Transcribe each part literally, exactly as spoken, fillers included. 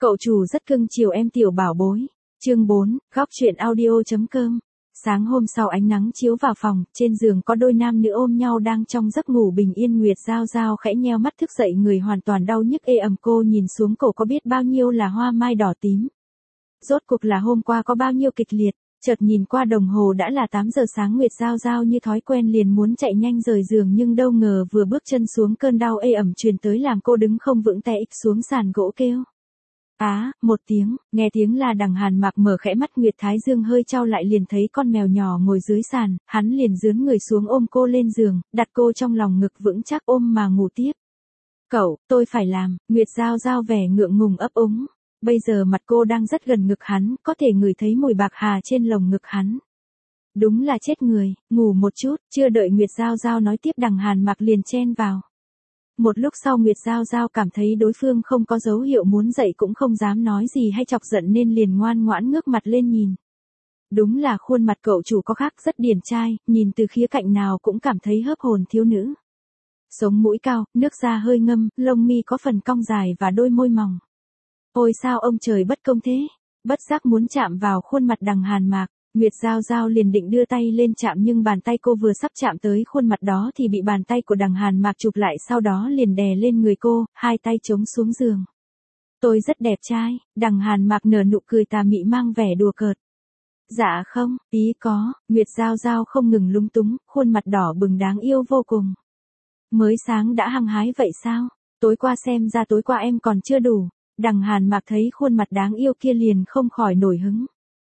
Cậu chủ rất cưng chiều em tiểu bảo bối. Chương bốn, góc truyện audio.com. Sáng hôm sau ánh nắng chiếu vào phòng, trên giường có đôi nam nữ ôm nhau đang trong giấc ngủ bình yên. Nguyệt Giao Giao khẽ nheo mắt thức dậy, người hoàn toàn đau nhức ê ẩm. Cô nhìn xuống cổ có biết bao nhiêu là hoa mai đỏ tím. Rốt cuộc là hôm qua có bao nhiêu kịch liệt. Chợt nhìn qua đồng hồ đã là tám giờ sáng. Nguyệt Giao Giao như thói quen liền muốn chạy nhanh rời giường, nhưng đâu ngờ vừa bước chân xuống cơn đau ê ẩm truyền tới làm cô đứng không vững, té ịch xuống sàn gỗ kêu. Á, một tiếng, nghe tiếng là Đằng Hàn Mạc mở khẽ mắt, Nguyệt Thái Dương hơi chau lại liền thấy con mèo nhỏ ngồi dưới sàn, hắn liền dướn người xuống ôm cô lên giường, đặt cô trong lòng ngực vững chắc ôm mà ngủ tiếp. Cậu, tôi phải làm, Nguyệt Giao Giao vẻ ngượng ngùng ấp úng. Bây giờ mặt cô đang rất gần ngực hắn, có thể ngửi thấy mùi bạc hà trên lồng ngực hắn. Đúng là chết người, ngủ một chút, chưa đợi Nguyệt Giao Giao nói tiếp Đằng Hàn Mạc liền chen vào. Một lúc sau Nguyệt Giao Giao cảm thấy đối phương không có dấu hiệu muốn dậy cũng không dám nói gì hay chọc giận nên liền ngoan ngoãn ngước mặt lên nhìn. Đúng là khuôn mặt cậu chủ có khác, rất điển trai, nhìn từ khía cạnh nào cũng cảm thấy hớp hồn thiếu nữ. Sống mũi cao, nước da hơi ngâm, lông mi có phần cong dài và đôi môi mỏng. Ôi sao ông trời bất công thế, bất giác muốn chạm vào khuôn mặt Đằng Hàn Mạc. Nguyệt Giao Giao liền định đưa tay lên chạm, nhưng bàn tay cô vừa sắp chạm tới khuôn mặt đó thì bị bàn tay của Đằng Hàn Mạc chụp lại, sau đó liền đè lên người cô, hai tay chống xuống giường. Tôi rất đẹp trai, Đằng Hàn Mạc nở nụ cười tà mị mang vẻ đùa cợt. Dạ không, ý có, Nguyệt Giao Giao không ngừng lúng túng, khuôn mặt đỏ bừng đáng yêu vô cùng. Mới sáng đã hăng hái vậy sao, tối qua xem ra tối qua em còn chưa đủ. Đằng Hàn Mạc thấy khuôn mặt đáng yêu kia liền không khỏi nổi hứng.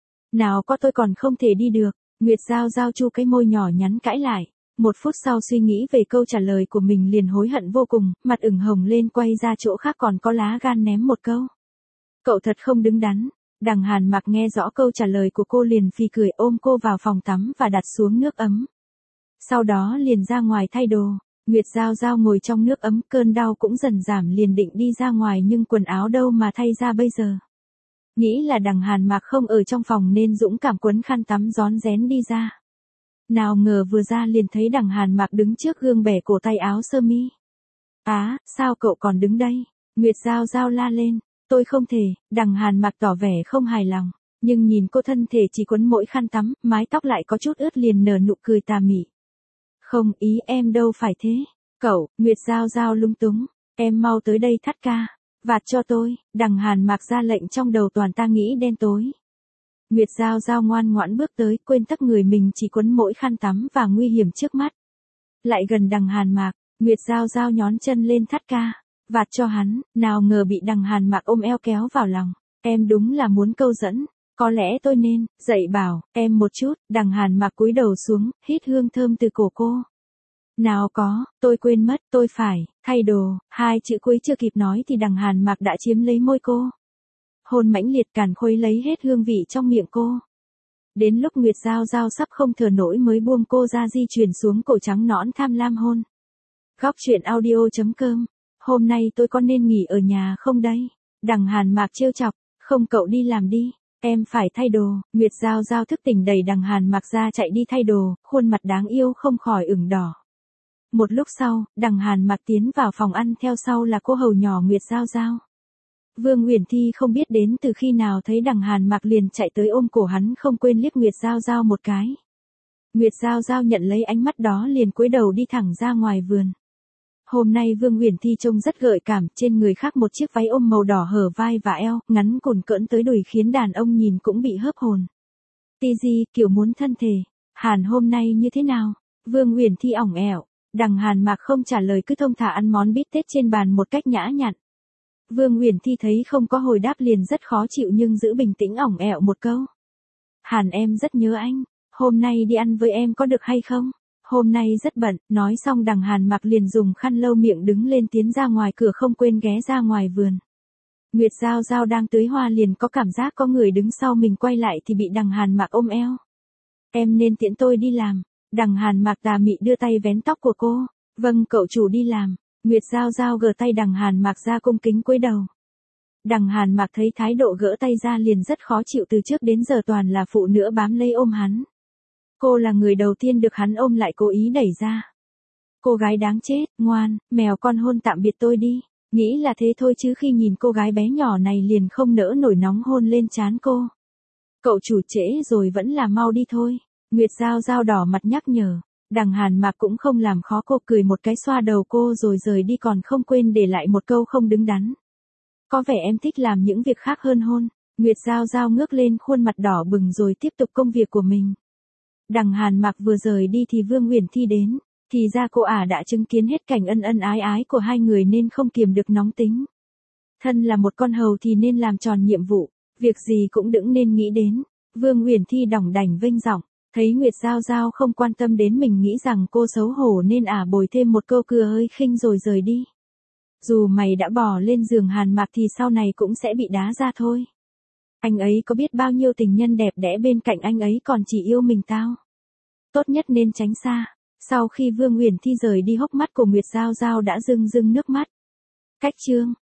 Nào có, tôi còn không thể đi được. Nguyệt Giao Giao chu cái môi nhỏ nhắn cãi lại. Một phút sau suy nghĩ về câu trả lời của mình liền hối hận vô cùng, mặt ửng hồng lên quay ra chỗ khác còn có lá gan ném một câu. Cậu thật không đứng đắn. Đằng Hàn Mạc nghe rõ câu trả lời của cô liền phì cười, ôm cô vào phòng tắm và đặt xuống nước ấm. Sau đó liền ra ngoài thay đồ. Nguyệt Giao Giao ngồi trong nước ấm, cơn đau cũng dần giảm, liền định đi ra ngoài nhưng quần áo đâu mà thay ra bây giờ. Nghĩ là Đằng Hàn Mạc không ở trong phòng nên dũng cảm quấn khăn tắm rón rén đi ra. Nào ngờ vừa ra liền thấy Đằng Hàn Mạc đứng trước gương bẻ cổ tay áo sơ mi. Á, sao cậu còn đứng đây? Nguyệt Giao Giao la lên. Tôi không thể. Đằng Hàn Mạc tỏ vẻ không hài lòng. Nhưng nhìn cô thân thể chỉ quấn mỗi khăn tắm, mái tóc lại có chút ướt liền nở nụ cười tà mị. Không, ý em đâu phải thế. Cậu, Nguyệt Giao Giao lung túng. Em mau tới đây thắt ca. Vạt cho tôi. Đằng Hàn Mạc ra lệnh, trong đầu toàn ta nghĩ đen tối. Nguyệt Giao Giao ngoan ngoãn bước tới, quên tắc người mình chỉ quấn mỗi khăn tắm và nguy hiểm trước mắt. Lại gần Đằng Hàn Mạc, Nguyệt Giao Giao nhón chân lên thắt ca. Vạt cho hắn, nào ngờ bị Đằng Hàn Mạc ôm eo kéo vào lòng. Em đúng là muốn câu dẫn. Có lẽ tôi nên dạy bảo em một chút. Đằng Hàn Mạc cúi đầu xuống, hít hương thơm từ cổ cô. Nào có, tôi quên mất, tôi phải thay đồ. Hai chữ cuối chưa kịp nói thì Đằng Hàn Mạc đã chiếm lấy môi cô. Hôn mãnh liệt càn khuấy lấy hết hương vị trong miệng cô. Đến lúc Nguyệt Giao Giao sắp không thở nổi mới buông cô ra, di chuyển xuống cổ trắng nõn tham lam hôn. Góc truyện audio.com. Hôm nay tôi có nên nghỉ ở nhà không đây? Đằng Hàn Mạc trêu chọc. Không, cậu đi làm đi. Em phải thay đồ. Nguyệt Giao Giao thức tỉnh đẩy Đằng Hàn Mạc ra chạy đi thay đồ, khuôn mặt đáng yêu không khỏi ửng đỏ. Một lúc sau, Đằng Hàn Mạc tiến vào phòng ăn, theo sau là cô hầu nhỏ Nguyệt Giao Giao. Vương Uyển Thi không biết đến từ khi nào thấy Đằng Hàn Mạc liền chạy tới ôm cổ hắn, không quên liếc Nguyệt Giao Giao một cái. Nguyệt Giao Giao nhận lấy ánh mắt đó liền cúi đầu đi thẳng ra ngoài vườn. Hôm nay Vương Uyển Thi trông rất gợi cảm, trên người khoác một chiếc váy ôm màu đỏ hở vai và eo, ngắn cùn cỡn tới đùi khiến đàn ông nhìn cũng bị hớp hồn. Ti Di, kiểu muốn thân thể. Hàn hôm nay như thế nào? Vương Uyển Thi ỏng ẻo. Đằng Hàn Mạc không trả lời, cứ thông thả ăn món bít tết trên bàn một cách nhã nhặn. Vương Uyển Thi thấy không có hồi đáp liền rất khó chịu nhưng giữ bình tĩnh ỏng ẻo một câu. Hàn em rất nhớ anh, hôm nay đi ăn với em có được hay không? Hôm nay rất bận. Nói xong Đằng Hàn Mạc liền dùng khăn lau miệng đứng lên tiến ra ngoài cửa, không quên ghé ra ngoài vườn. Nguyệt Giao Giao đang tưới hoa liền có cảm giác có người đứng sau mình, quay lại thì bị Đằng Hàn Mạc ôm eo. Em nên tiễn tôi đi làm. Đằng Hàn Mạc tà mị đưa tay vén tóc của cô. Vâng, cậu chủ đi làm. Nguyệt Giao Giao gỡ tay Đằng Hàn Mạc ra, cung kính cúi đầu. Đằng Hàn Mạc thấy thái độ gỡ tay ra liền rất khó chịu, từ trước đến giờ toàn là phụ nữ bám lấy ôm hắn. Cô là người đầu tiên được hắn ôm lại cố ý đẩy ra. Cô gái đáng chết, ngoan, mèo con hôn tạm biệt tôi đi. Nghĩ là thế thôi chứ khi nhìn cô gái bé nhỏ này liền không nỡ nổi nóng hôn lên trán cô. Cậu chủ trễ rồi vẫn là mau đi thôi. Nguyệt Giao Giao đỏ mặt nhắc nhở. Đằng Hàn Mạc cũng không làm khó cô, cười một cái xoa đầu cô rồi rời đi, còn không quên để lại một câu không đứng đắn. Có vẻ em thích làm những việc khác hơn hôn. Nguyệt Giao Giao ngước lên khuôn mặt đỏ bừng rồi tiếp tục công việc của mình. Đằng Hàn Mạc vừa rời đi thì Vương Uyển Thi đến. Thì ra cô ả đã chứng kiến hết cảnh ân ân ái ái của hai người nên không kiềm được nóng tính. Thân là một con hầu thì nên làm tròn nhiệm vụ, việc gì cũng đừng nên nghĩ đến. Vương Uyển Thi đỏng đảnh vênh giọng, thấy Nguyệt Giao Giao không quan tâm đến mình nghĩ rằng cô xấu hổ nên ả bồi thêm một câu cười hơi khinh rồi rời đi. Dù mày đã bỏ lên giường Hàn Mạc thì sau này cũng sẽ bị đá ra thôi. Anh ấy có biết bao nhiêu tình nhân đẹp đẽ bên cạnh anh ấy còn chỉ yêu mình tao. Tốt nhất nên tránh xa. Sau khi Vương Uyển Thi rời đi, hốc mắt của Nguyệt Giao Giao đã rưng rưng nước mắt. Cách chương